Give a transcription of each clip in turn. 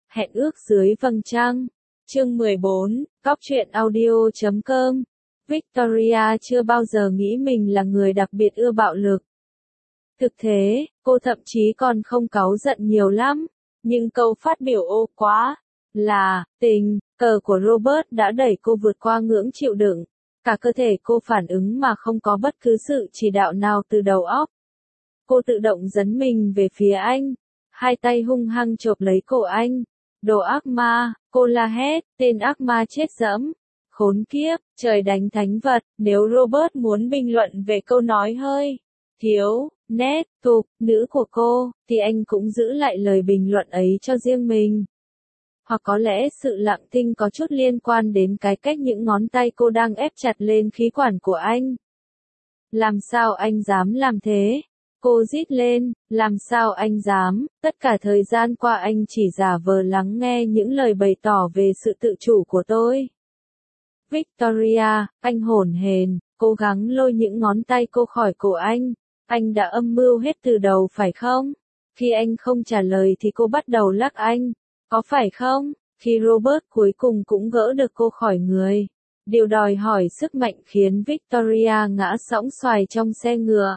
Hẹn ước dưới vầng trăng. Chương 14, Cóc truyện audio.com. Victoria chưa bao giờ nghĩ mình là người đặc biệt ưa bạo lực. Thực thế, cô thậm chí còn không cáu giận nhiều lắm. Nhưng câu phát biểu ô quá là tình cờ của Robert đã đẩy cô vượt qua ngưỡng chịu đựng. Cả cơ thể cô phản ứng mà không có bất cứ sự chỉ đạo nào từ đầu óc. Cô tự động dấn mình về phía anh. Hai tay hung hăng chộp lấy cổ anh. Đồ ác ma, cô la hét, tên ác ma chết dẫm. Khốn kiếp, trời đánh thánh vật. Nếu Robert muốn bình luận về câu nói hơi thiếu nét tục nữ của cô, thì anh cũng giữ lại lời bình luận ấy cho riêng mình. Hoặc có lẽ sự lặng thinh có chút liên quan đến cái cách những ngón tay cô đang ép chặt lên khí quản của anh. Làm sao anh dám làm thế? Cô rít lên, làm sao anh dám? Tất cả thời gian qua anh chỉ giả vờ lắng nghe những lời bày tỏ về sự tự chủ của tôi. Victoria, anh hổn hển, cố gắng lôi những ngón tay cô khỏi cổ anh. Anh đã âm mưu hết từ đầu phải không? Khi anh không trả lời thì cô bắt đầu lắc anh. Có phải không? Khi Robert cuối cùng cũng gỡ được cô khỏi người. Điều đòi hỏi sức mạnh khiến Victoria ngã sõng xoài trong xe ngựa.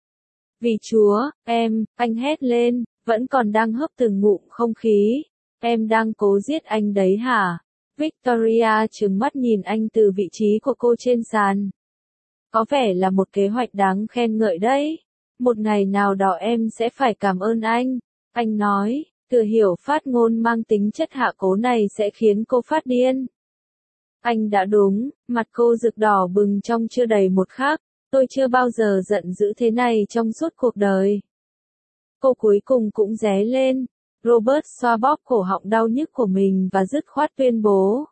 Vì Chúa, anh hét lên, vẫn còn đang hấp từng ngụm không khí. Em đang cố giết anh đấy hả? Victoria trừng mắt nhìn anh từ vị trí của cô trên sàn. Có vẻ là một kế hoạch đáng khen ngợi đấy. Một ngày nào đó em sẽ phải cảm ơn anh nói. Thừa hiểu phát ngôn mang tính chất hạ cố này sẽ khiến cô phát điên. Anh đã đúng, mặt cô rực đỏ bừng trong chưa đầy một khắc. Tôi chưa bao giờ giận dữ thế này trong suốt cuộc đời. Cô cuối cùng cũng ré lên. Robert xoa bóp cổ họng đau nhức của mình và dứt khoát tuyên bố.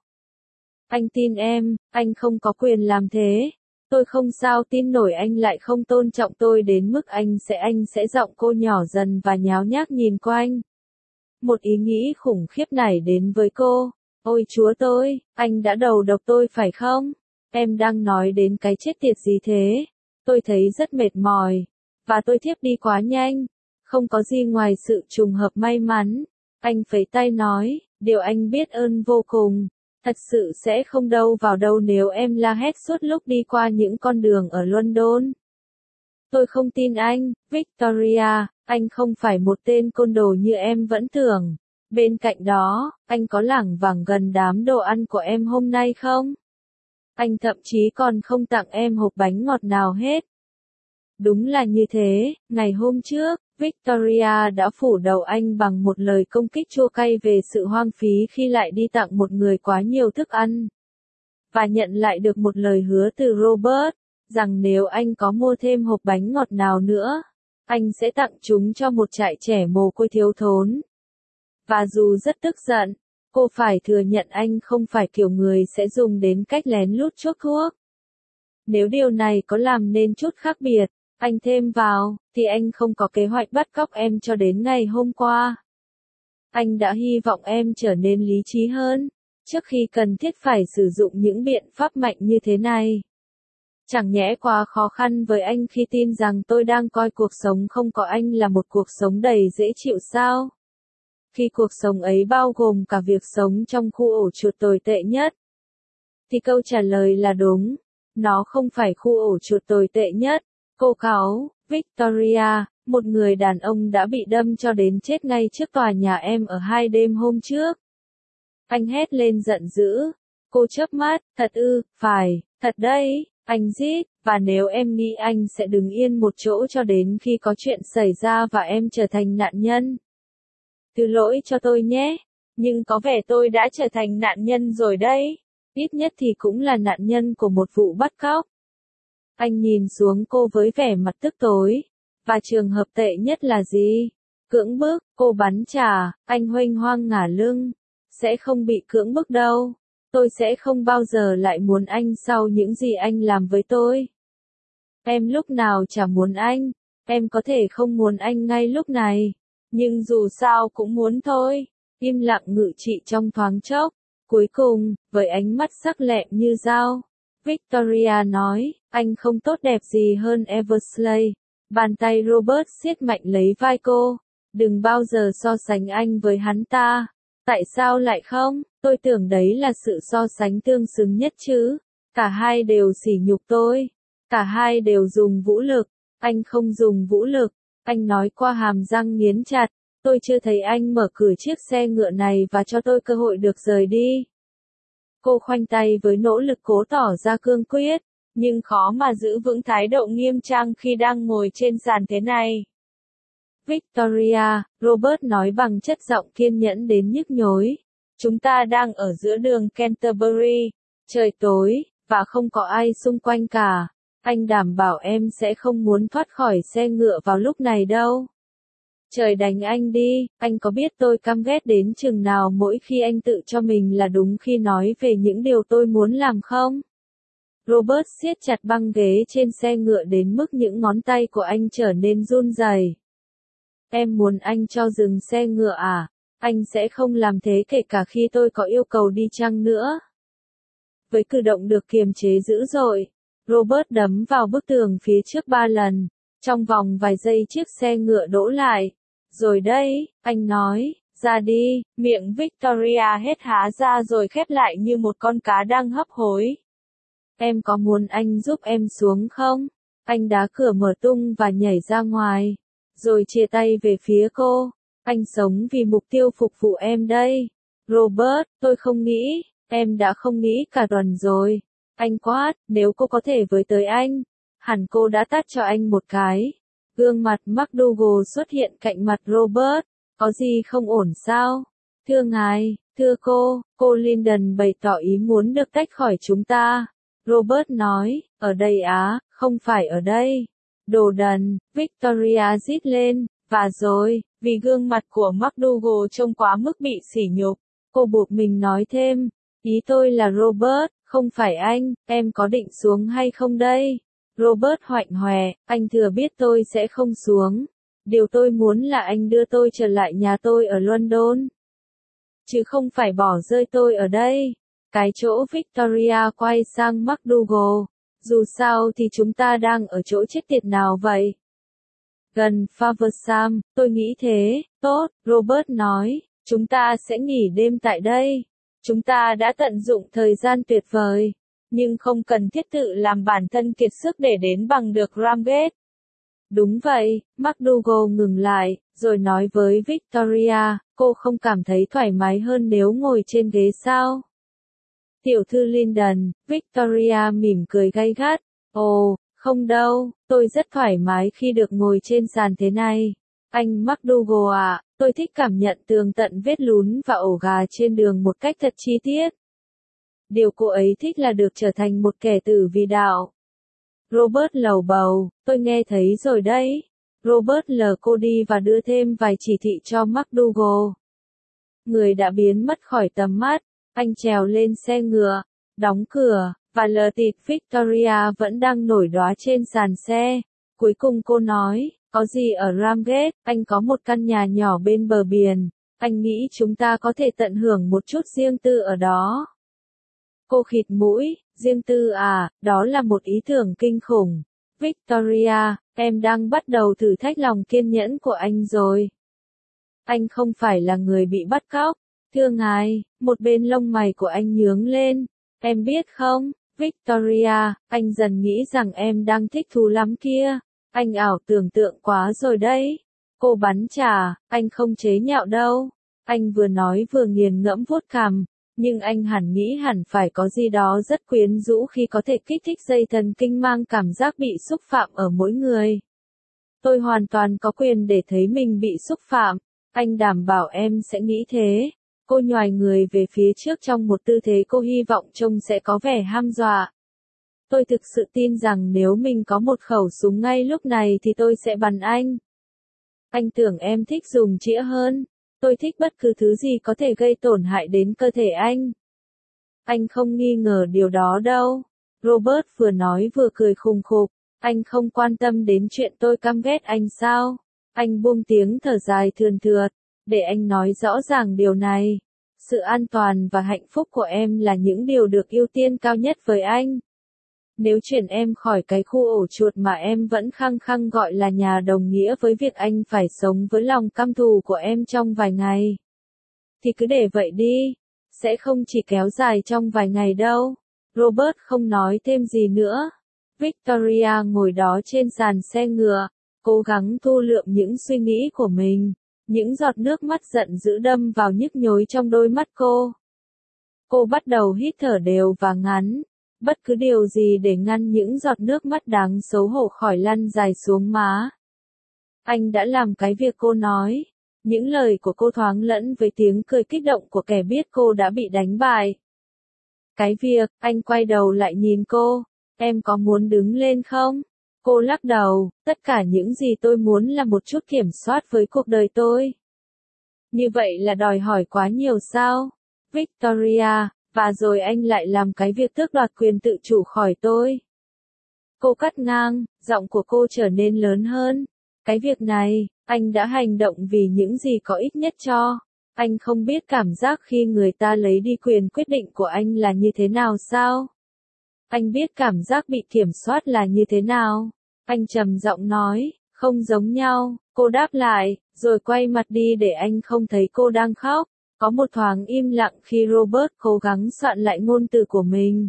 Anh tin em, anh không có quyền làm thế. Tôi không sao tin nổi anh lại không tôn trọng tôi đến mức anh sẽ giọng cô nhỏ dần và nháo nhác nhìn quanh. Một ý nghĩ khủng khiếp nảy đến với cô. Ôi Chúa tôi, anh đã đầu độc tôi phải không? Em đang nói đến cái chết tiệt gì thế? Tôi thấy rất mệt mỏi. Và tôi thiếp đi quá nhanh. Không có gì ngoài sự trùng hợp may mắn. Anh phẩy tay nói, điều anh biết ơn vô cùng. Thật sự sẽ không đâu vào đâu nếu em la hét suốt lúc đi qua những con đường ở London. Tôi không tin anh, Victoria, anh không phải một tên côn đồ như em vẫn tưởng. Bên cạnh đó, anh có lảng vảng gần đám đồ ăn của em hôm nay không? Anh thậm chí còn không tặng em hộp bánh ngọt nào hết. Đúng là như thế, ngày hôm trước, Victoria đã phủ đầu anh bằng một lời công kích chua cay về sự hoang phí khi lại đi tặng một người quá nhiều thức ăn. Và nhận lại được một lời hứa từ Robert, rằng nếu anh có mua thêm hộp bánh ngọt nào nữa, anh sẽ tặng chúng cho một trại trẻ mồ côi thiếu thốn. Và dù rất tức giận, cô phải thừa nhận anh không phải kiểu người sẽ dùng đến cách lén lút chuốc thuốc. Nếu điều này có làm nên chút khác biệt, anh thêm vào, thì anh không có kế hoạch bắt cóc em cho đến ngày hôm qua. Anh đã hy vọng em trở nên lý trí hơn, trước khi cần thiết phải sử dụng những biện pháp mạnh như thế này. Chẳng nhẽ quá khó khăn với anh khi tin rằng tôi đang coi cuộc sống không có anh là một cuộc sống đầy dễ chịu sao? Khi cuộc sống ấy bao gồm cả việc sống trong khu ổ chuột tồi tệ nhất. Thì câu trả lời là đúng. Nó không phải khu ổ chuột tồi tệ nhất. Cô cáu, Victoria, một người đàn ông đã bị đâm cho đến chết ngay trước tòa nhà em ở 2 đêm hôm trước. Anh hét lên giận dữ. Cô chớp mắt, thật ư, phải, thật đấy, anh rít, và nếu em nghĩ anh sẽ đứng yên một chỗ cho đến khi có chuyện xảy ra và em trở thành nạn nhân. Thứ lỗi cho tôi nhé, nhưng có vẻ tôi đã trở thành nạn nhân rồi đấy, ít nhất thì cũng là nạn nhân của một vụ bắt cóc. Anh nhìn xuống cô với vẻ mặt tức tối. Và trường hợp tệ nhất là gì? Cưỡng bức, cô bắn trả, anh huênh hoang ngả lưng. Sẽ không bị cưỡng bức đâu. Tôi sẽ không bao giờ lại muốn anh sau những gì anh làm với tôi. Em lúc nào chả muốn anh. Em có thể không muốn anh ngay lúc này. Nhưng dù sao cũng muốn thôi. Im lặng ngự trị trong thoáng chốc. Cuối cùng, với ánh mắt sắc lẹm như dao, Victoria nói, anh không tốt đẹp gì hơn Eversley. Bàn tay Robert siết mạnh lấy vai cô. Đừng bao giờ so sánh anh với hắn ta. Tại sao lại không? Tôi tưởng đấy là sự so sánh tương xứng nhất chứ. Cả hai đều sỉ nhục tôi. Cả hai đều dùng vũ lực. Anh không dùng vũ lực. Anh nói qua hàm răng nghiến chặt. Tôi chưa thấy anh mở cửa chiếc xe ngựa này và cho tôi cơ hội được rời đi. Cô khoanh tay với nỗ lực cố tỏ ra cương quyết, nhưng khó mà giữ vững thái độ nghiêm trang khi đang ngồi trên sàn thế này. Victoria, Robert nói bằng chất giọng kiên nhẫn đến nhức nhối. Chúng ta đang ở giữa đường Canterbury, trời tối, và không có ai xung quanh cả. Anh đảm bảo em sẽ không muốn thoát khỏi xe ngựa vào lúc này đâu. Trời đánh anh đi, anh có biết tôi căm ghét đến chừng nào mỗi khi anh tự cho mình là đúng khi nói về những điều tôi muốn làm không? Robert siết chặt băng ghế trên xe ngựa đến mức những ngón tay của anh trở nên run rẩy. Em muốn anh cho dừng xe ngựa à? Anh sẽ không làm thế kể cả khi tôi có yêu cầu đi chăng nữa. Với cử động được kiềm chế dữ dội, Robert đấm vào bức tường phía trước 3 lần. Trong vòng vài giây chiếc xe ngựa đỗ lại. Rồi đây, anh nói, ra đi, miệng Victoria hết há ra rồi khép lại như một con cá đang hấp hối. Em có muốn anh giúp em xuống không? Anh đá cửa mở tung và nhảy ra ngoài. Rồi chia tay về phía cô. Anh sống vì mục tiêu phục vụ em đây. Robert, tôi không nghĩ, em đã không nghĩ cả tuần rồi. Anh quát, nếu cô có thể với tới anh. Hẳn cô đã tát cho anh một cái. Gương mặt McDougal xuất hiện cạnh mặt Robert. Có gì không ổn sao? Thưa ngài, thưa cô Lyndon bày tỏ ý muốn được tách khỏi chúng ta. Robert nói, ở đây á, không phải ở đây. Đồ đần, Victoria rít lên, và rồi, vì gương mặt của McDougal trông quá mức bị sỉ nhục, cô buộc mình nói thêm, ý tôi là Robert, không phải anh, em có định xuống hay không đây? Robert hoạnh hoẹ, anh thừa biết tôi sẽ không xuống. Điều tôi muốn là anh đưa tôi trở lại nhà tôi ở London. Chứ không phải bỏ rơi tôi ở đây. Cái chỗ Victoria quay sang McDougal. Dù sao thì chúng ta đang ở chỗ chết tiệt nào vậy? Gần Faversham, tôi nghĩ thế. Tốt, Robert nói, chúng ta sẽ nghỉ đêm tại đây. Chúng ta đã tận dụng thời gian tuyệt vời. Nhưng không cần thiết tự làm bản thân kiệt sức để đến bằng được Ramsgate. Đúng vậy, McDougal ngừng lại, rồi nói với Victoria, cô không cảm thấy thoải mái hơn nếu ngồi trên ghế sao? Tiểu thư Lyndon, Victoria mỉm cười gay gắt, ồ, không đâu, tôi rất thoải mái khi được ngồi trên sàn thế này. Anh McDougal ạ, tôi thích cảm nhận tường tận vết lún và ổ gà trên đường một cách thật chi tiết. Điều cô ấy thích là được trở thành một kẻ tử vì đạo. Robert lầu bầu, tôi nghe thấy rồi đấy. Robert lờ cô đi và đưa thêm vài chỉ thị cho McDougal. Người đã biến mất khỏi tầm mắt, anh trèo lên xe ngựa, đóng cửa, và lờ tịt Victoria vẫn đang nổi đóa trên sàn xe. Cuối cùng cô nói, có gì ở Ramsgate, anh có một căn nhà nhỏ bên bờ biển, anh nghĩ chúng ta có thể tận hưởng một chút riêng tư ở đó. Cô khịt mũi, riêng tư à, đó là một ý tưởng kinh khủng. Victoria, em đang bắt đầu thử thách lòng kiên nhẫn của anh rồi. Anh không phải là người bị bắt cóc. Thưa ngài, một bên lông mày của anh nhướng lên. Em biết không, Victoria, anh dần nghĩ rằng em đang thích thú lắm kia. Anh ảo tưởng tượng quá rồi đấy. Cô bắn trả, anh không chế nhạo đâu. Anh vừa nói vừa nghiền ngẫm vuốt cằm. Nhưng anh hẳn nghĩ hẳn phải có gì đó rất quyến rũ khi có thể kích thích dây thần kinh mang cảm giác bị xúc phạm ở mỗi người. Tôi hoàn toàn có quyền để thấy mình bị xúc phạm. Anh đảm bảo em sẽ nghĩ thế. Cô nhoài người về phía trước trong một tư thế cô hy vọng trông sẽ có vẻ ham dọa. Tôi thực sự tin rằng nếu mình có một khẩu súng ngay lúc này thì tôi sẽ bắn anh. Anh tưởng em thích dùng chĩa hơn. Tôi thích bất cứ thứ gì có thể gây tổn hại đến cơ thể anh. Anh không nghi ngờ điều đó đâu. Robert vừa nói vừa cười khùng khục. Anh không quan tâm đến chuyện tôi căm ghét anh sao? Anh buông tiếng thở dài thườn thượt. Để anh nói rõ ràng điều này. Sự an toàn và hạnh phúc của em là những điều được ưu tiên cao nhất với anh. Nếu chuyển em khỏi cái khu ổ chuột mà em vẫn khăng khăng gọi là nhà đồng nghĩa với việc anh phải sống với lòng căm thù của em trong vài ngày, thì cứ để vậy đi. Sẽ không chỉ kéo dài trong vài ngày đâu. Robert không nói thêm gì nữa. Victoria ngồi đó trên sàn xe ngựa, cố gắng thu lượm những suy nghĩ của mình. Những giọt nước mắt giận dữ đâm vào nhức nhối trong đôi mắt cô. Cô bắt đầu hít thở đều và ngắn. Bất cứ điều gì để ngăn những giọt nước mắt đáng xấu hổ khỏi lăn dài xuống má. Anh đã làm cái việc cô nói. Những lời của cô thoáng lẫn với tiếng cười kích động của kẻ biết cô đã bị đánh bại. Cái việc, anh quay đầu lại nhìn cô. Em có muốn đứng lên không? Cô lắc đầu, tất cả những gì tôi muốn là một chút kiểm soát với cuộc đời tôi. Như vậy là đòi hỏi quá nhiều sao? Victoria, và rồi anh lại làm cái việc tước đoạt quyền tự chủ khỏi tôi. Cô cắt ngang, giọng của cô trở nên lớn hơn. Cái việc này, anh đã hành động vì những gì có ích nhất cho. Anh không biết cảm giác khi người ta lấy đi quyền quyết định của anh là như thế nào sao? Anh biết cảm giác bị kiểm soát là như thế nào? Anh trầm giọng nói, không giống nhau, cô đáp lại, rồi quay mặt đi để anh không thấy cô đang khóc. Có một thoáng im lặng khi Robert cố gắng soạn lại ngôn từ của mình.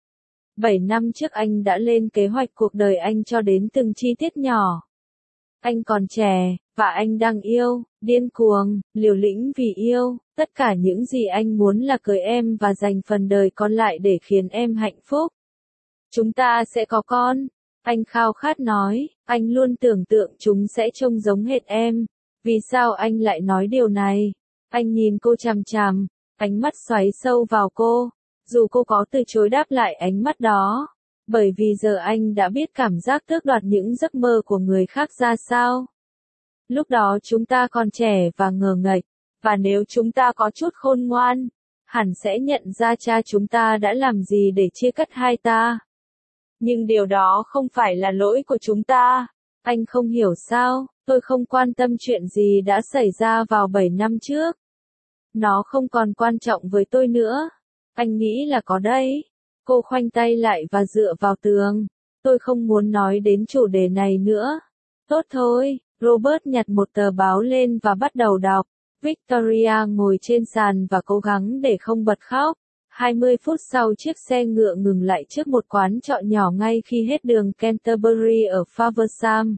7 năm trước anh đã lên kế hoạch cuộc đời anh cho đến từng chi tiết nhỏ. Anh còn trẻ, và anh đang yêu, điên cuồng, liều lĩnh vì yêu. Tất cả những gì anh muốn là cưới em và dành phần đời còn lại để khiến em hạnh phúc. Chúng ta sẽ có con. Anh khao khát nói, anh luôn tưởng tượng chúng sẽ trông giống hệt em. Vì sao anh lại nói điều này? Anh nhìn cô chằm chằm, ánh mắt xoáy sâu vào cô. Dù cô có từ chối đáp lại ánh mắt đó. Bởi vì giờ anh đã biết cảm giác tước đoạt những giấc mơ của người khác ra sao. Lúc đó chúng ta còn trẻ và ngờ nghệch, và nếu chúng ta có chút khôn ngoan, hẳn sẽ nhận ra cha chúng ta đã làm gì để chia cắt hai ta. Nhưng điều đó không phải là lỗi của chúng ta. Anh không hiểu sao, tôi không quan tâm chuyện gì đã xảy ra vào 7 năm trước. Nó không còn quan trọng với tôi nữa. Anh nghĩ là có đấy. Cô khoanh tay lại và dựa vào tường. Tôi không muốn nói đến chủ đề này nữa. Tốt thôi, Robert nhặt một tờ báo lên và bắt đầu đọc. Victoria ngồi trên sàn và cố gắng để không bật khóc. 20 phút sau chiếc xe ngựa ngừng lại trước một quán trọ nhỏ ngay khi hết đường Canterbury ở Faversham.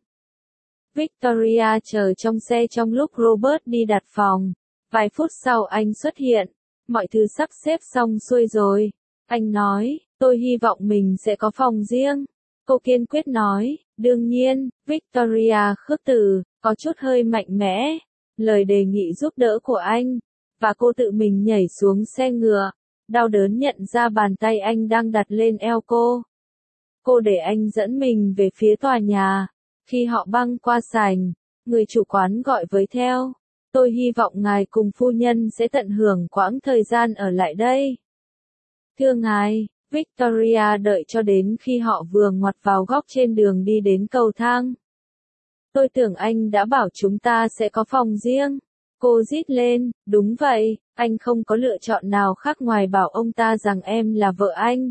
Victoria chờ trong xe trong lúc Robert đi đặt phòng. Vài phút sau anh xuất hiện. Mọi thứ sắp xếp xong xuôi rồi. Anh nói, tôi hy vọng mình sẽ có phòng riêng. Cô kiên quyết nói, đương nhiên, Victoria khước từ, có chút hơi mạnh mẽ. Lời đề nghị giúp đỡ của anh. Và cô tự mình nhảy xuống xe ngựa. Đau đớn nhận ra bàn tay anh đang đặt lên eo cô. Cô để anh dẫn mình về phía tòa nhà. Khi họ băng qua sảnh, người chủ quán gọi với theo. Tôi hy vọng ngài cùng phu nhân sẽ tận hưởng quãng thời gian ở lại đây. Thưa ngài, Victoria đợi cho đến khi họ vừa ngoặt vào góc trên đường đi đến cầu thang. Tôi tưởng anh đã bảo chúng ta sẽ có phòng riêng. Cô rít lên, đúng vậy, anh không có lựa chọn nào khác ngoài bảo ông ta rằng em là vợ anh.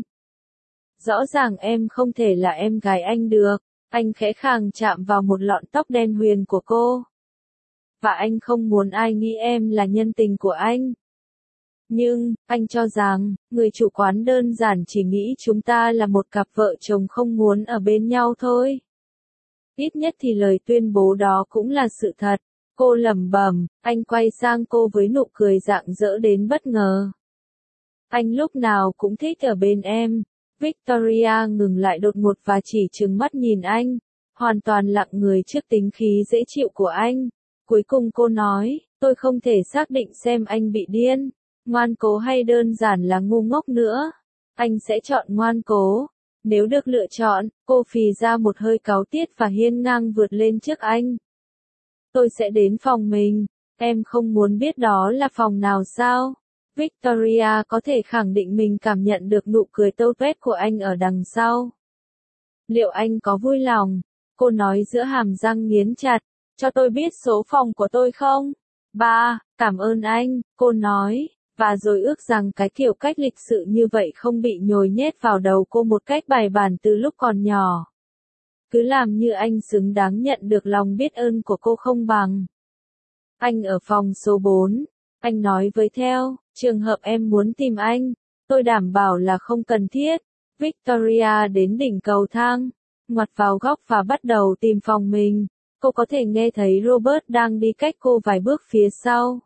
Rõ ràng em không thể là em gái anh được. Anh khẽ khàng chạm vào một lọn tóc đen huyền của cô. Và anh không muốn ai nghĩ em là nhân tình của anh. Nhưng, anh cho rằng, người chủ quán đơn giản chỉ nghĩ chúng ta là một cặp vợ chồng không muốn ở bên nhau thôi. Ít nhất thì lời tuyên bố đó cũng là sự thật. Cô lẩm bẩm, anh quay sang cô với nụ cười rạng rỡ đến bất ngờ. Anh lúc nào cũng thích ở bên em. Victoria ngừng lại đột ngột và chỉ trừng mắt nhìn anh, hoàn toàn lặng người trước tính khí dễ chịu của anh. Cuối cùng cô nói, tôi không thể xác định xem anh bị điên, ngoan cố hay đơn giản là ngu ngốc nữa. Anh sẽ chọn ngoan cố. Nếu được lựa chọn, cô phì ra một hơi cáu tiết và hiên ngang vượt lên trước anh. Tôi sẽ đến phòng mình. Em không muốn biết đó là phòng nào sao? Victoria có thể khẳng định mình cảm nhận được nụ cười tâu tuét của anh ở đằng sau. Liệu anh có vui lòng? Cô nói giữa hàm răng nghiến chặt. Cho tôi biết số phòng của tôi không? Cảm ơn anh, cô nói. Và rồi ước rằng cái kiểu cách lịch sự như vậy không bị nhồi nhét vào đầu cô một cách bài bản từ lúc còn nhỏ. Cứ làm như anh xứng đáng nhận được lòng biết ơn của cô không bằng. Anh ở phòng số 4. Anh nói với theo, trường hợp em muốn tìm anh, tôi đảm bảo là không cần thiết. Victoria đến đỉnh cầu thang, ngoặt vào góc và bắt đầu tìm phòng mình. Cô có thể nghe thấy Robert đang đi cách cô vài bước phía sau.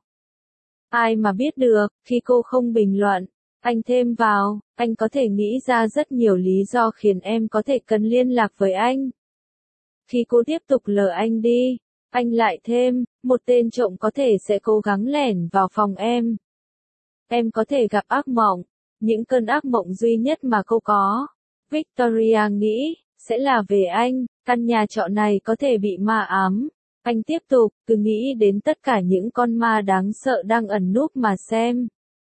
Ai mà biết được, khi cô không bình luận, anh thêm vào, anh có thể nghĩ ra rất nhiều lý do khiến em có thể cần liên lạc với anh. Khi cô tiếp tục lờ anh đi, anh lại thêm, một tên trộm có thể sẽ cố gắng lẻn vào phòng em. Em có thể gặp ác mộng, những cơn ác mộng duy nhất mà cô có. Victoria nghĩ, sẽ là về anh, căn nhà trọ này có thể bị ma ám. Anh tiếp tục, cứ nghĩ đến tất cả những con ma đáng sợ đang ẩn núp mà xem.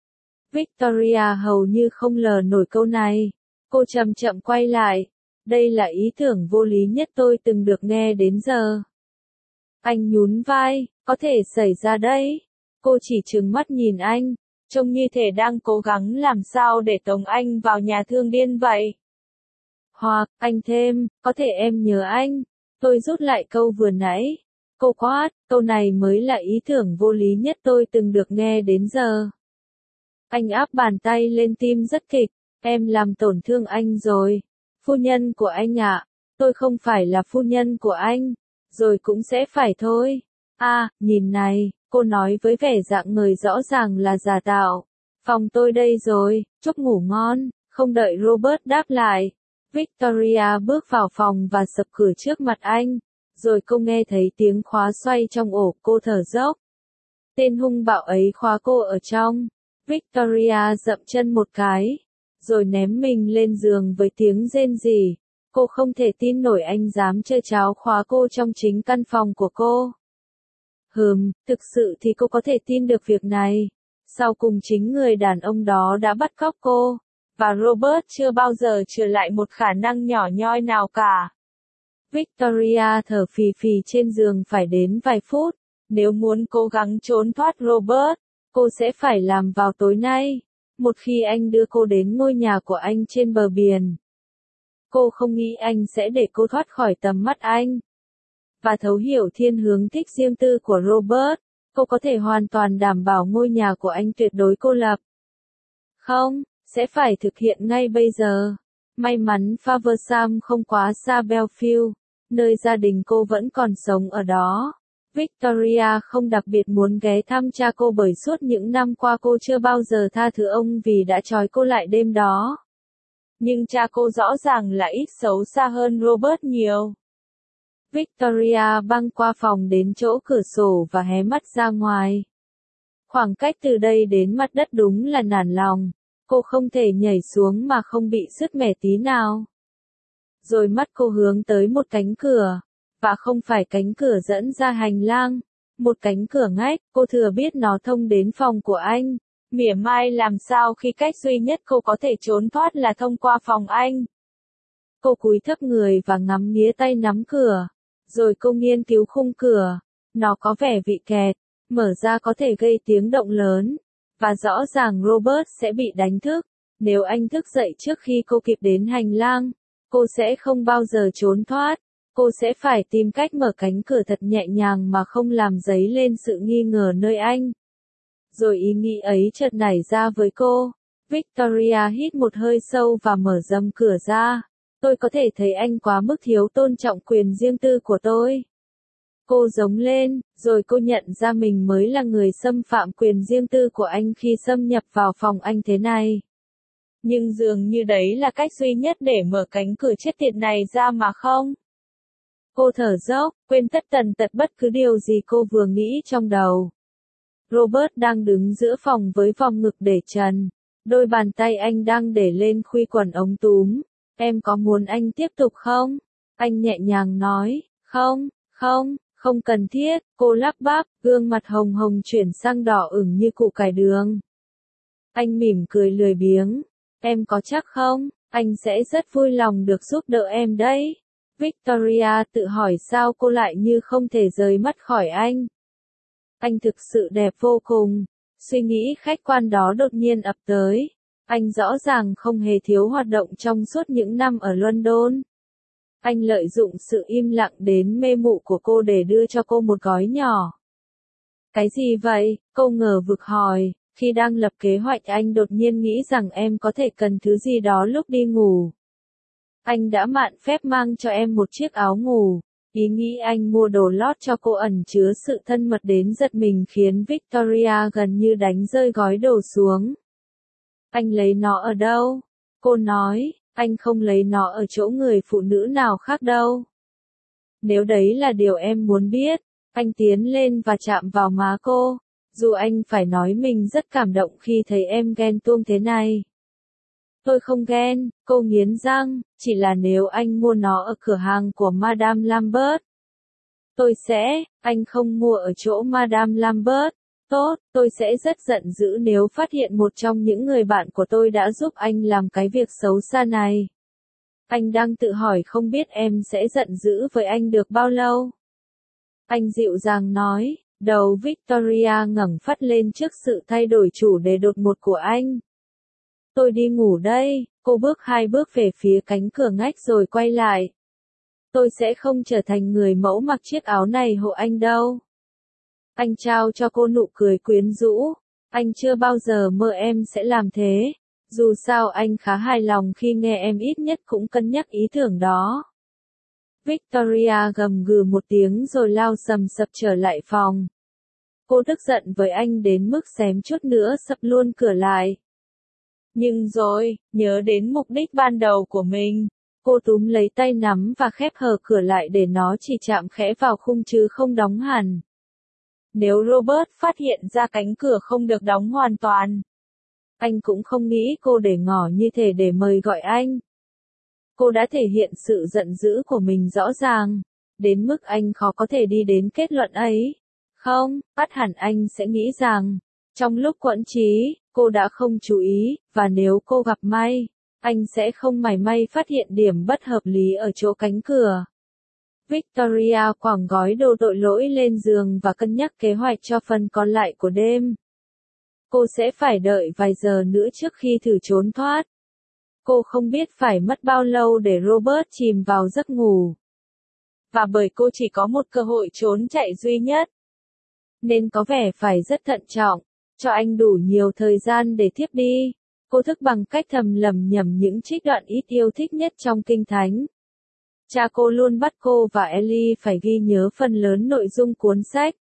Victoria hầu như không lờ nổi câu này. Cô chậm chậm quay lại. Đây là ý tưởng vô lý nhất tôi từng được nghe đến giờ. Anh nhún vai, có thể xảy ra đấy. Cô chỉ trừng mắt nhìn anh, trông như thể đang cố gắng làm sao để tống anh vào nhà thương điên vậy. Hoặc, anh thêm, có thể em nhớ anh. Tôi rút lại câu vừa nãy. Cô quát, câu này mới là ý tưởng vô lý nhất tôi từng được nghe đến giờ. Anh áp bàn tay lên tim rất kịch, em làm tổn thương anh rồi. Phu nhân của anh ạ, tôi không phải là phu nhân của anh, rồi cũng sẽ phải thôi. Nhìn này, cô nói với vẻ dạng người rõ ràng là giả tạo. Phòng tôi đây rồi, chúc ngủ ngon, không đợi Robert đáp lại. Victoria bước vào phòng và sập cửa trước mặt anh, rồi cô nghe thấy tiếng khóa xoay trong ổ, cô thở dốc. Tên hung bạo ấy khóa cô ở trong. Victoria dậm chân một cái, rồi ném mình lên giường với tiếng rên rỉ. Cô không thể tin nổi anh dám chơi cháo khóa cô trong chính căn phòng của cô. Thực sự thì cô có thể tin được việc này. Sau cùng chính người đàn ông đó đã bắt cóc cô, và Robert chưa bao giờ trở lại một khả năng nhỏ nhoi nào cả. Victoria thở phì phì trên giường phải đến vài phút. Nếu muốn cố gắng trốn thoát Robert, cô sẽ phải làm vào tối nay, một khi anh đưa cô đến ngôi nhà của anh trên bờ biển. Cô không nghĩ anh sẽ để cô thoát khỏi tầm mắt anh. Và thấu hiểu thiên hướng thích riêng tư của Robert, cô có thể hoàn toàn đảm bảo ngôi nhà của anh tuyệt đối cô lập. Không, sẽ phải thực hiện ngay bây giờ. May mắn Faversam không quá xa Belfield, nơi gia đình cô vẫn còn sống ở đó. Victoria không đặc biệt muốn ghé thăm cha cô bởi suốt những năm qua cô chưa bao giờ tha thứ ông vì đã trói cô lại đêm đó. Nhưng cha cô rõ ràng là ít xấu xa hơn Robert nhiều. Victoria băng qua phòng đến chỗ cửa sổ và hé mắt ra ngoài. Khoảng cách từ đây đến mặt đất đúng là nản lòng. Cô không thể nhảy xuống mà không bị sứt mẻ tí nào. Rồi mắt cô hướng tới một cánh cửa. Và không phải cánh cửa dẫn ra hành lang. Một cánh cửa ngách, cô thừa biết nó thông đến phòng của anh. Mỉa mai làm sao khi cách duy nhất cô có thể trốn thoát là thông qua phòng anh. Cô cúi thấp người và ngắm nghía tay nắm cửa. Rồi cô nghiên cứu khung cửa. Nó có vẻ bị kẹt, mở ra có thể gây tiếng động lớn. Và rõ ràng Robert sẽ bị đánh thức. Nếu anh thức dậy trước khi cô kịp đến hành lang, cô sẽ không bao giờ trốn thoát. Cô sẽ phải tìm cách mở cánh cửa thật nhẹ nhàng mà không làm dấy lên sự nghi ngờ nơi anh. Rồi ý nghĩ ấy chợt nảy ra với cô. Victoria hít một hơi sâu và mở rầm cửa ra. Tôi có thể thấy anh quá mức thiếu tôn trọng quyền riêng tư của tôi. Cô giống lên, rồi cô nhận ra mình mới là người xâm phạm quyền riêng tư của anh khi xâm nhập vào phòng anh thế này. Nhưng dường như đấy là cách duy nhất để mở cánh cửa chết tiệt này ra mà không? Cô thở dốc, quên tất tần tật bất cứ điều gì cô vừa nghĩ trong đầu. Robert đang đứng giữa phòng với vòng ngực để trần. Đôi bàn tay anh đang để lên khuy quần ống túm. Em có muốn anh tiếp tục không? Anh nhẹ nhàng nói, không cần thiết, cô lắp bắp, gương mặt hồng hồng chuyển sang đỏ ửng như củ cải đường. Anh mỉm cười lười biếng, em có chắc không? Anh sẽ rất vui lòng được giúp đỡ em đấy. Victoria tự hỏi sao cô lại như không thể rời mắt khỏi anh. Anh thực sự đẹp vô cùng. Suy nghĩ khách quan đó đột nhiên ập tới. Anh rõ ràng không hề thiếu hoạt động trong suốt những năm ở London. Anh lợi dụng sự im lặng đến mê mụ của cô để đưa cho cô một gói nhỏ. Cái gì vậy? Cô ngờ vực hỏi, khi đang lập kế hoạch anh đột nhiên nghĩ rằng em có thể cần thứ gì đó lúc đi ngủ. Anh đã mạn phép mang cho em một chiếc áo ngủ. Ý nghĩ anh mua đồ lót cho cô ẩn chứa sự thân mật đến giật mình khiến Victoria gần như đánh rơi gói đồ xuống. Anh lấy nó ở đâu? Cô nói, anh không lấy nó ở chỗ người phụ nữ nào khác đâu. Nếu đấy là điều em muốn biết, anh tiến lên và chạm vào má cô, dù anh phải nói mình rất cảm động khi thấy em ghen tuông thế này. Tôi không ghen, cô nghiến răng, chỉ là nếu anh mua nó ở cửa hàng của Madame Lambert. Tôi sẽ, anh không mua ở chỗ Madame Lambert. Tốt, tôi sẽ rất giận dữ nếu phát hiện một trong những người bạn của tôi đã giúp anh làm cái việc xấu xa này. Anh đang tự hỏi không biết em sẽ giận dữ với anh được bao lâu. Anh dịu dàng nói, đầu Victoria ngẩng phắt lên trước sự thay đổi chủ đề đột ngột của anh. Tôi đi ngủ đây, cô bước 2 bước về phía cánh cửa ngách rồi quay lại. Tôi sẽ không trở thành người mẫu mặc chiếc áo này hộ anh đâu. Anh trao cho cô nụ cười quyến rũ. Anh chưa bao giờ mơ em sẽ làm thế. Dù sao anh khá hài lòng khi nghe em ít nhất cũng cân nhắc ý tưởng đó. Victoria gầm gừ một tiếng rồi lao sầm sập trở lại phòng. Cô tức giận với anh đến mức xém chút nữa sập luôn cửa lại. Nhưng rồi, nhớ đến mục đích ban đầu của mình, cô túm lấy tay nắm và khép hờ cửa lại để nó chỉ chạm khẽ vào khung chứ không đóng hẳn. Nếu Robert phát hiện ra cánh cửa không được đóng hoàn toàn, anh cũng không nghĩ cô để ngỏ như thế để mời gọi anh. Cô đã thể hiện sự giận dữ của mình rõ ràng, đến mức anh khó có thể đi đến kết luận ấy. Không, bắt hẳn anh sẽ nghĩ rằng, trong lúc quẫn trí, cô đã không chú ý, và nếu cô gặp may, anh sẽ không mảy may phát hiện điểm bất hợp lý ở chỗ cánh cửa. Victoria quẳng gói đồ tội lỗi lên giường và cân nhắc kế hoạch cho phần còn lại của đêm. Cô sẽ phải đợi vài giờ nữa trước khi thử trốn thoát. Cô không biết phải mất bao lâu để Robert chìm vào giấc ngủ. Và bởi cô chỉ có một cơ hội trốn chạy duy nhất, nên có vẻ phải rất thận trọng, cho anh đủ nhiều thời gian để thiếp đi. Cô thức bằng cách thầm lẩm nhẩm những trích đoạn ít yêu thích nhất trong Kinh Thánh. Cha cô luôn bắt cô và Ellie phải ghi nhớ phần lớn nội dung cuốn sách.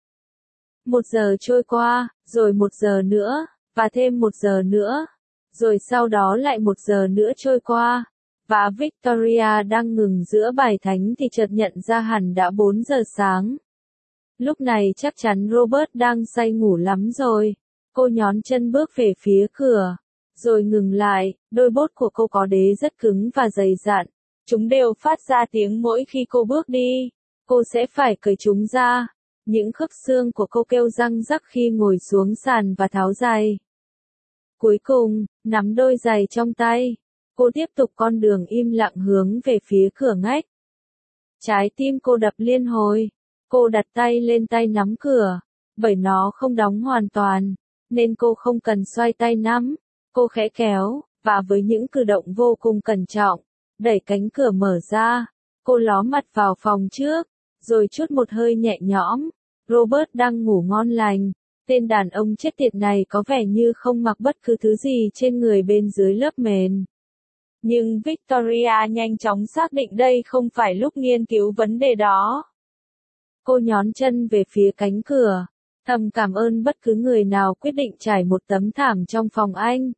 1 giờ trôi qua, rồi 1 giờ nữa, và thêm 1 giờ nữa, rồi sau đó lại 1 giờ nữa trôi qua, và Victoria đang ngừng giữa bài thánh thì chợt nhận ra hẳn đã 4 giờ sáng. Lúc này chắc chắn Robert đang say ngủ lắm rồi. Cô nhón chân bước về phía cửa, rồi ngừng lại, đôi bốt của cô có đế rất cứng và dày dặn. Chúng đều phát ra tiếng mỗi khi cô bước đi. Cô sẽ phải cởi chúng ra. Những khớp xương của cô kêu răng rắc khi ngồi xuống sàn và tháo giày. Cuối cùng, nắm đôi giày trong tay, cô tiếp tục con đường im lặng hướng về phía cửa ngách. Trái tim cô đập liên hồi. Cô đặt tay lên tay nắm cửa, bởi nó không đóng hoàn toàn, nên cô không cần xoay tay nắm. Cô khẽ kéo, và với những cử động vô cùng cẩn trọng, đẩy cánh cửa mở ra. Cô ló mặt vào phòng trước, rồi trút một hơi nhẹ nhõm. Robert đang ngủ ngon lành. Tên đàn ông chết tiệt này có vẻ như không mặc bất cứ thứ gì trên người bên dưới lớp mền. Nhưng Victoria nhanh chóng xác định đây không phải lúc nghiên cứu vấn đề đó. Cô nhón chân về phía cánh cửa, thầm cảm ơn bất cứ người nào quyết định trải một tấm thảm trong phòng anh.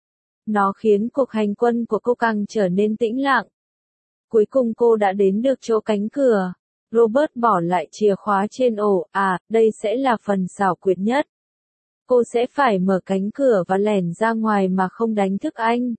Nó khiến cuộc hành quân của cô càng trở nên tĩnh lặng. Cuối cùng cô đã đến được chỗ cánh cửa. Robert bỏ lại chìa khóa trên ổ. Đây sẽ là phần xảo quyệt nhất. Cô sẽ phải mở cánh cửa và lẻn ra ngoài mà không đánh thức anh.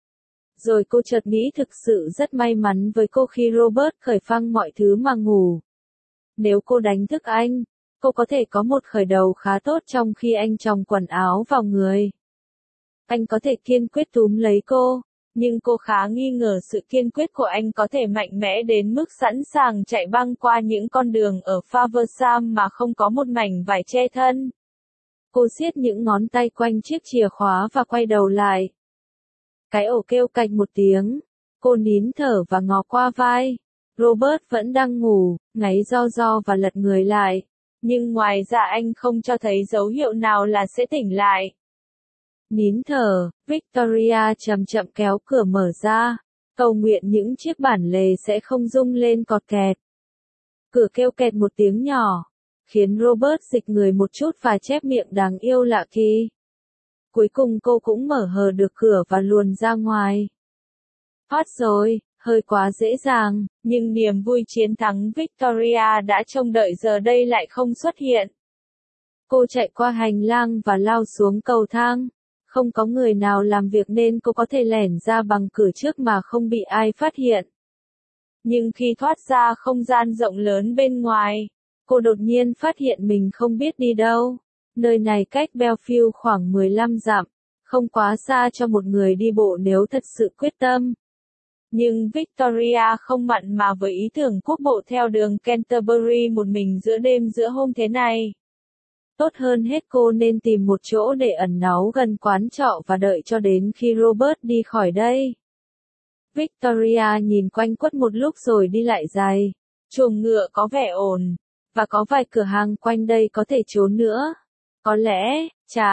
Rồi cô chợt nghĩ thực sự rất may mắn với cô khi Robert khởi phăng mọi thứ mà ngủ. Nếu cô đánh thức anh, cô có thể có một khởi đầu khá tốt trong khi anh choàng quần áo vào người. Anh có thể kiên quyết túm lấy cô, nhưng cô khá nghi ngờ sự kiên quyết của anh có thể mạnh mẽ đến mức sẵn sàng chạy băng qua những con đường ở Faversam mà không có một mảnh vải che thân. Cô siết những ngón tay quanh chiếc chìa khóa và quay đầu lại. Cái ổ kêu cạch một tiếng. Cô nín thở và ngó qua vai. Robert vẫn đang ngủ, ngáy ro ro và lật người lại. Nhưng ngoài ra anh không cho thấy dấu hiệu nào là sẽ tỉnh lại. Nín thở, Victoria chậm chậm kéo cửa mở ra, cầu nguyện những chiếc bản lề sẽ không rung lên cọt kẹt. Cửa kêu kẹt một tiếng nhỏ, khiến Robert dịch người một chút và chép miệng đáng yêu lạ kỳ. Cuối cùng cô cũng mở hờ được cửa và luồn ra ngoài. Thoát rồi, hơi quá dễ dàng, nhưng niềm vui chiến thắng Victoria đã trông đợi giờ đây lại không xuất hiện. Cô chạy qua hành lang và lao xuống cầu thang. Không có người nào làm việc nên cô có thể lẻn ra bằng cửa trước mà không bị ai phát hiện. Nhưng khi thoát ra không gian rộng lớn bên ngoài, cô đột nhiên phát hiện mình không biết đi đâu. Nơi này cách Belfield khoảng 15 dặm, không quá xa cho một người đi bộ nếu thật sự quyết tâm. Nhưng Victoria không mặn mà với ý tưởng quốc bộ theo đường Canterbury một mình giữa đêm giữa hôm thế này. Tốt hơn hết cô nên tìm một chỗ để ẩn náu gần quán trọ và đợi cho đến khi Robert đi khỏi đây. Victoria nhìn quanh quất một lúc rồi đi lại giày. Chuồng ngựa có vẻ ổn, và có vài cửa hàng quanh đây có thể trốn nữa. Có lẽ,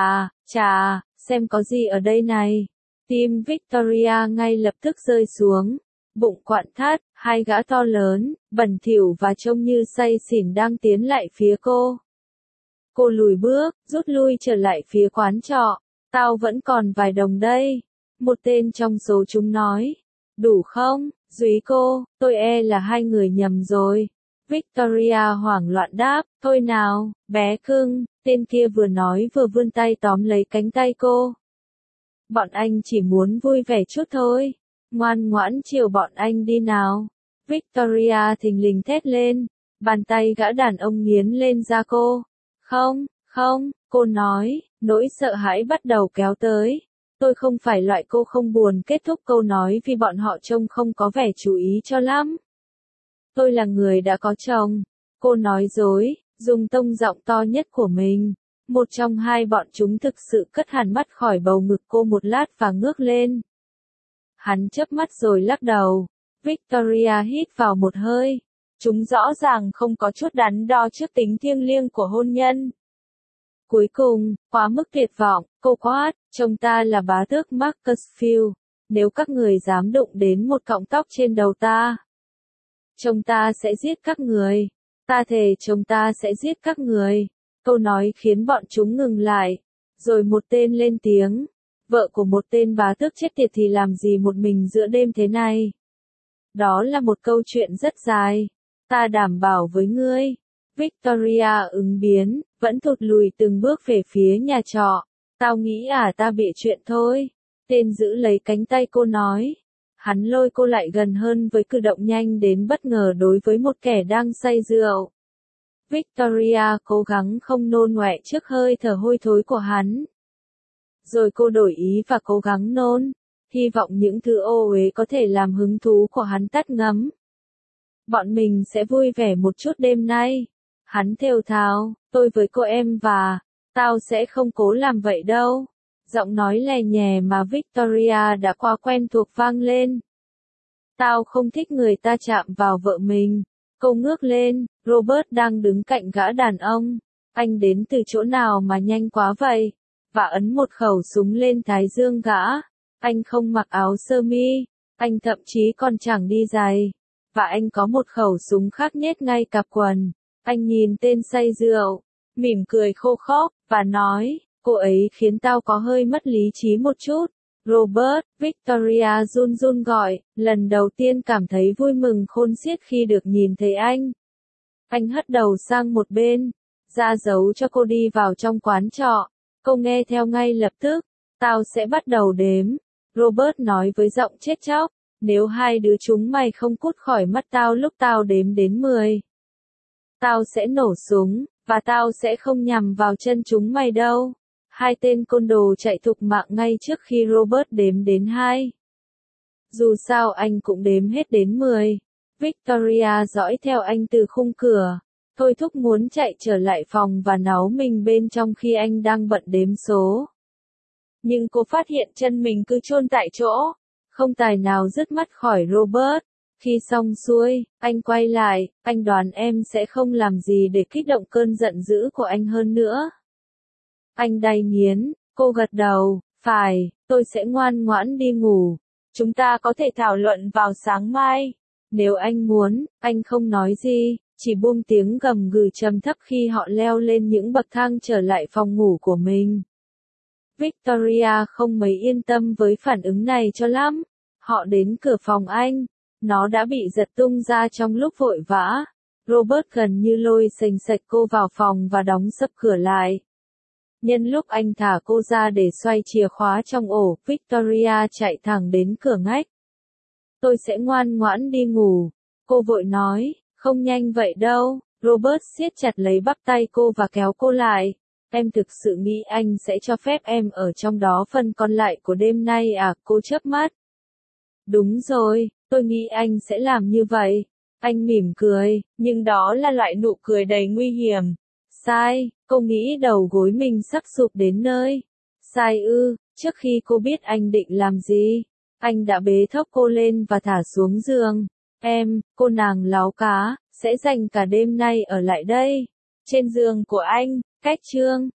xem có gì ở đây này. Tim Victoria ngay lập tức rơi xuống. Bụng quặn thắt, hai gã to lớn, bẩn thỉu và trông như say xỉn đang tiến lại phía cô. Cô lùi bước, rút lui trở lại phía quán trọ. Tao vẫn còn vài đồng đây. Một tên trong số chúng nói. Đủ không, dúy cô, tôi e là hai người nhầm rồi. Victoria hoảng loạn đáp, thôi nào, bé cưng, tên kia vừa nói vừa vươn tay tóm lấy cánh tay cô. Bọn anh chỉ muốn vui vẻ chút thôi. Ngoan ngoãn chiều bọn anh đi nào. Victoria thình lình thét lên. Bàn tay gã đàn ông nghiến lên da cô. Không, cô nói, nỗi sợ hãi bắt đầu kéo tới. Tôi không phải loại cô không buồn kết thúc câu nói vì bọn họ trông không có vẻ chú ý cho lắm. Tôi là người đã có chồng. Cô nói dối, dùng tông giọng to nhất của mình. Một trong hai bọn chúng thực sự cất hẳn mắt khỏi bầu ngực cô một lát và ngước lên. Hắn chớp mắt rồi lắc đầu. Victoria hít vào một hơi. Chúng rõ ràng không có chút đắn đo trước tính thiêng liêng của hôn nhân. Cuối cùng, quá mức tuyệt vọng, cô quát, chồng ta là bá tước Macclesfield. Nếu các người dám đụng đến một cọng tóc trên đầu ta, chồng ta sẽ giết các người. Ta thề chồng ta sẽ giết các người. Câu nói khiến bọn chúng ngừng lại. Rồi một tên lên tiếng. Vợ của một tên bá tước chết tiệt thì làm gì một mình giữa đêm thế này? Đó là một câu chuyện rất dài. Ta đảm bảo với ngươi. Victoria ứng biến, vẫn thụt lùi từng bước về phía nhà trọ. Tao nghĩ ta bịa chuyện thôi. Tên giữ lấy cánh tay cô nói. Hắn lôi cô lại gần hơn với cử động nhanh đến bất ngờ đối với một kẻ đang say rượu. Victoria cố gắng không nôn ọe trước hơi thở hôi thối của hắn. Rồi cô đổi ý và cố gắng nôn. Hy vọng những thứ ô uế có thể làm hứng thú của hắn tắt ngấm. Bọn mình sẽ vui vẻ một chút đêm nay. Hắn thều thào, tôi với cô em và, tao sẽ không cố làm vậy đâu. Giọng nói lè nhè mà Victoria đã quá quen thuộc vang lên. Tao không thích người ta chạm vào vợ mình. Cô ngước lên, Robert đang đứng cạnh gã đàn ông. Anh đến từ chỗ nào mà nhanh quá vậy? Và ấn một khẩu súng lên thái dương gã. Anh không mặc áo sơ mi. Anh thậm chí còn chẳng đi giày. Và anh có một khẩu súng khác nhét ngay cặp quần. Anh nhìn tên say rượu, mỉm cười khô khốc, và nói, cô ấy khiến tao có hơi mất lý trí một chút. Robert, Victoria run run gọi, lần đầu tiên cảm thấy vui mừng khôn xiết khi được nhìn thấy anh. Anh hất đầu sang một bên, ra dấu cho cô đi vào trong quán trọ. Cô nghe theo ngay lập tức, tao sẽ bắt đầu đếm. Robert nói với giọng chết chóc, nếu hai đứa chúng mày không cút khỏi mắt tao lúc tao đếm đến 10. Tao sẽ nổ súng, và tao sẽ không nhằm vào chân chúng mày đâu. Hai tên côn đồ chạy thục mạng ngay trước khi Robert đếm đến 2. Dù sao anh cũng đếm hết đến 10. Victoria dõi theo anh từ khung cửa. Thôi thúc muốn chạy trở lại phòng và náu mình bên trong khi anh đang bận đếm số. Nhưng cô phát hiện chân mình cứ chôn tại chỗ. Không tài nào dứt mắt khỏi Robert. Khi xong xuôi, anh quay lại, anh đoán em sẽ không làm gì để kích động cơn giận dữ của anh hơn nữa. Anh đay nghiến, cô gật đầu, phải, tôi sẽ ngoan ngoãn đi ngủ. Chúng ta có thể thảo luận vào sáng mai. Nếu anh muốn, anh không nói gì, chỉ buông tiếng gầm gừ trầm thấp khi họ leo lên những bậc thang trở lại phòng ngủ của mình. Victoria không mấy yên tâm với phản ứng này cho lắm. Họ đến cửa phòng anh. Nó đã bị giật tung ra trong lúc vội vã. Robert gần như lôi xềnh xệch cô vào phòng và đóng sập cửa lại. Nhân lúc anh thả cô ra để xoay chìa khóa trong ổ, Victoria chạy thẳng đến cửa ngách. Tôi sẽ ngoan ngoãn đi ngủ. Cô vội nói, không nhanh vậy đâu. Robert siết chặt lấy bắp tay cô và kéo cô lại. Em thực sự nghĩ anh sẽ cho phép em ở trong đó phần còn lại của đêm nay à? Cô chớp mắt. Đúng rồi, tôi nghĩ anh sẽ làm như vậy. Anh mỉm cười, nhưng đó là loại nụ cười đầy nguy hiểm. Sai, cô nghĩ đầu gối mình sắp sụp đến nơi. Sai ư, trước khi cô biết anh định làm gì, anh đã bế thốc cô lên và thả xuống giường. Em, cô nàng láo cá, sẽ dành cả đêm nay ở lại đây. Trên giường của anh, cách chương.